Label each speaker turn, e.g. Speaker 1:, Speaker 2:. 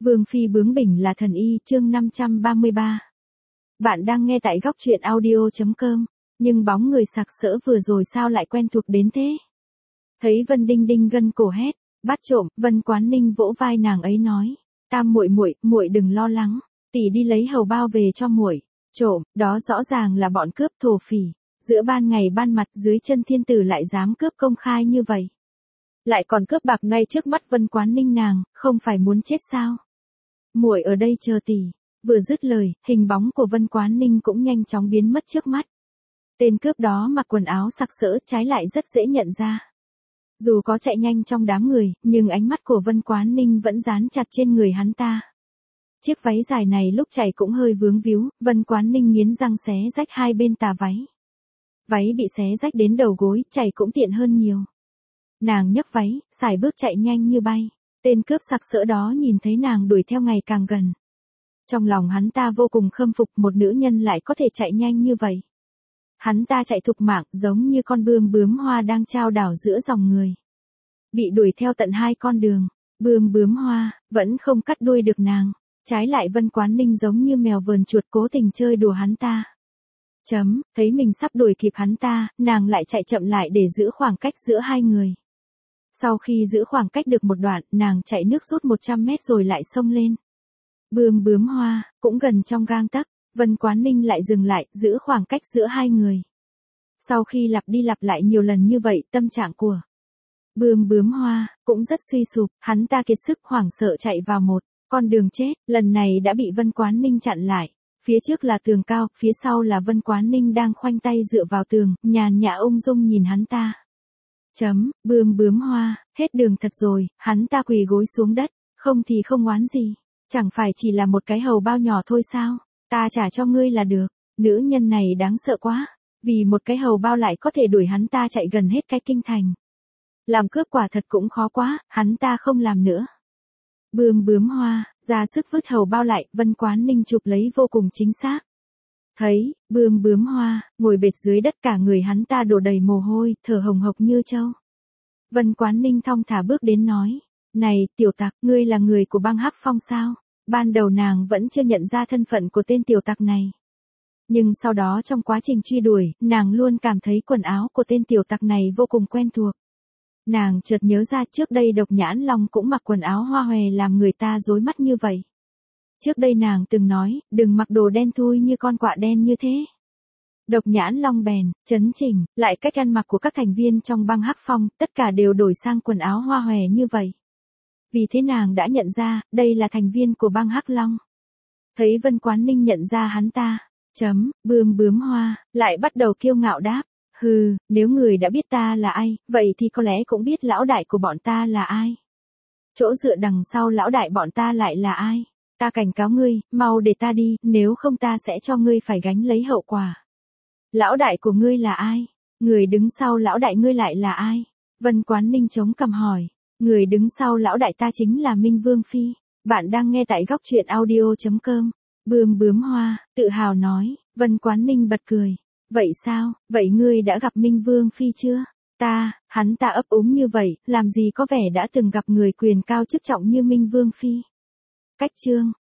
Speaker 1: Vương phi bướng bỉnh là thần y, chương 533. Bạn đang nghe tại góc truyện audio.com, nhưng bóng người sặc sỡ vừa rồi sao lại quen thuộc đến thế? Thấy Vân Đinh Đinh gân cổ hét, bắt trộm, Vân Quán Ninh vỗ vai nàng ấy nói, Tam muội muội, muội đừng lo lắng, tỷ đi lấy hầu bao về cho muội. Trộm, đó rõ ràng là bọn cướp thổ phỉ, giữa ban ngày ban mặt dưới chân thiên tử lại dám cướp công khai như vậy. Lại còn cướp bạc ngay trước mắt Vân Quán Ninh nàng, không phải muốn chết sao? Muội ở đây chờ tỷ. Vừa dứt lời, hình bóng của Vân Quán Ninh cũng nhanh chóng biến mất trước mắt. Tên cướp đó mặc quần áo sặc sỡ, trái lại rất dễ nhận ra. Dù có chạy nhanh trong đám người, nhưng ánh mắt của Vân Quán Ninh vẫn dán chặt trên người hắn ta. Chiếc váy dài này lúc chạy cũng hơi vướng víu, Vân Quán Ninh nghiến răng xé rách hai bên tà váy. Váy bị xé rách đến đầu gối, chạy cũng tiện hơn nhiều. Nàng nhấc váy, sải bước chạy nhanh như bay. Tên cướp sặc sỡ đó nhìn thấy nàng đuổi theo ngày càng gần. Trong lòng hắn ta vô cùng khâm phục một nữ nhân lại có thể chạy nhanh như vậy. Hắn ta chạy thục mạng giống như con bướm hoa đang chao đảo giữa dòng người. Bị đuổi theo tận hai con đường, bướm hoa, vẫn không cắt đuôi được nàng. Trái lại Vân Quán Ninh giống như mèo vờn chuột cố tình chơi đùa hắn ta. Thấy mình sắp đuổi kịp hắn ta, nàng lại chạy chậm lại để giữ khoảng cách giữa hai người. Sau khi giữ khoảng cách được một đoạn, nàng chạy nước rút 100 mét rồi lại xông lên. Bướm hoa, cũng gần trong gang tấc, Vân Quán Ninh lại dừng lại, giữ khoảng cách giữa hai người. Sau khi lặp đi lặp lại nhiều lần như vậy, tâm trạng của bướm hoa cũng rất suy sụp, hắn ta kiệt sức hoảng sợ chạy vào một con đường chết, lần này đã bị Vân Quán Ninh chặn lại. Phía trước là tường cao, phía sau là Vân Quán Ninh đang khoanh tay dựa vào tường, nhàn nhã ung dung nhìn hắn ta. Bướm hoa, hết đường thật rồi, hắn ta quỳ gối xuống đất, không thì không oán gì, chẳng phải chỉ là một cái hầu bao nhỏ thôi sao, ta trả cho ngươi là được. Nữ nhân này đáng sợ quá, vì một cái hầu bao lại có thể đuổi hắn ta chạy gần hết cái kinh thành. Làm cướp quả thật cũng khó quá, hắn ta không làm nữa. Bướm hoa, ra sức vứt hầu bao lại, Vân Quán Ninh chụp lấy vô cùng chính xác. Thấy, bướm hoa, ngồi bệt dưới đất cả người hắn ta đổ đầy mồ hôi, thở hồng hộc như trâu. Vân Quán Ninh thong thả bước đến nói, này, tiểu tặc, ngươi là người của băng Hắc Phong sao? Ban đầu nàng vẫn chưa nhận ra thân phận của tên tiểu tặc này. Nhưng sau đó trong quá trình truy đuổi, nàng luôn cảm thấy quần áo của tên tiểu tặc này vô cùng quen thuộc. Nàng chợt nhớ ra trước đây Độc Nhãn Long cũng mặc quần áo hoa hòe làm người ta rối mắt như vậy. Trước đây nàng từng nói, đừng mặc đồ đen thui như con quạ đen như thế. Độc Nhãn Long bèn, chấn chỉnh, lại cách ăn mặc của các thành viên trong băng Hắc Phong, tất cả đều đổi sang quần áo hoa hòe như vậy. Vì thế nàng đã nhận ra, đây là thành viên của băng Hắc Long. Thấy Vân Quán Ninh nhận ra hắn ta, bướm hoa, lại bắt đầu kiêu ngạo đáp, hừ, nếu người đã biết ta là ai, vậy thì có lẽ cũng biết lão đại của bọn ta là ai. Chỗ dựa đằng sau lão đại bọn ta lại là ai? Ta cảnh cáo ngươi, mau để ta đi, nếu không ta sẽ cho ngươi phải gánh lấy hậu quả. Lão đại của ngươi là ai? Người đứng sau lão đại ngươi lại là ai? Vân Quán Ninh chống cằm hỏi. Người đứng sau lão đại ta chính là Minh Vương Phi. Bạn đang nghe tại góc truyện audio.com. Bướm hoa, tự hào nói. Vân Quán Ninh bật cười. Vậy sao, vậy ngươi đã gặp Minh Vương Phi chưa? Hắn ta ấp úng như vậy, làm gì có vẻ đã từng gặp người quyền cao chức trọng như Minh Vương Phi. Cách chương